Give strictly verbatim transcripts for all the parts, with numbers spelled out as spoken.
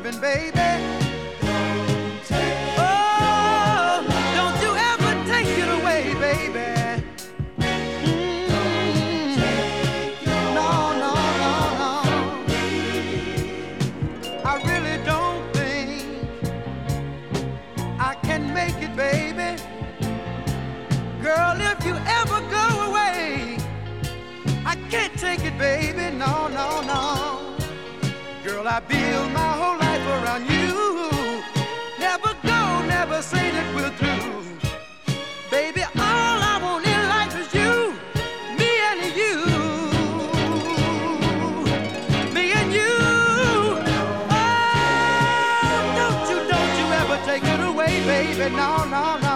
loving, baby. Oh, don't you ever take it away, baby. Baby, girl, if you ever go away, I can't take it, baby, no, no, no. Girl, I build my whole life around you. Never go, never say that we're through. Baby, all I want in life is you, me and you, me and you. Oh, don't you, don't you ever take it away, baby, no, no, no.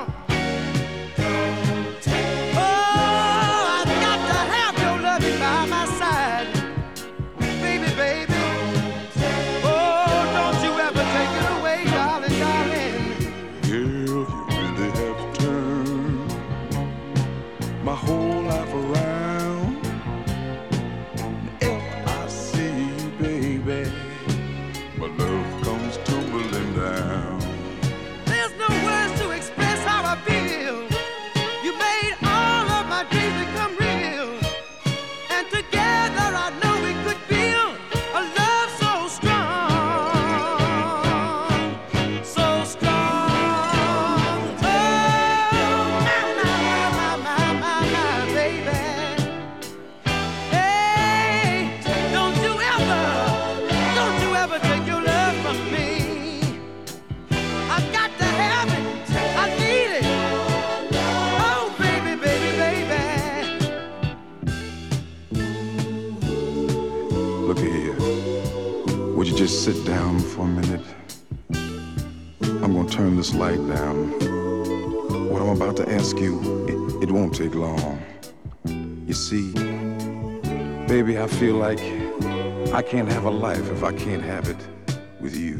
Just sit down for a minute. I'm gonna turn this light down. What I'm about to ask you, it, it won't take long. You see, baby, I feel like I can't have a life if I can't have it with you.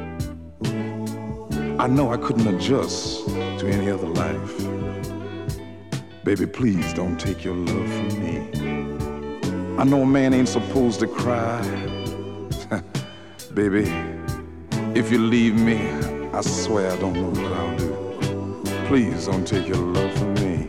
I know I couldn't adjust to any other life. Baby, please don't take your love from me. I know a man ain't supposed to cry. Baby, if you leave me, I swear I don't know what I'll do. Please don't take your love from me.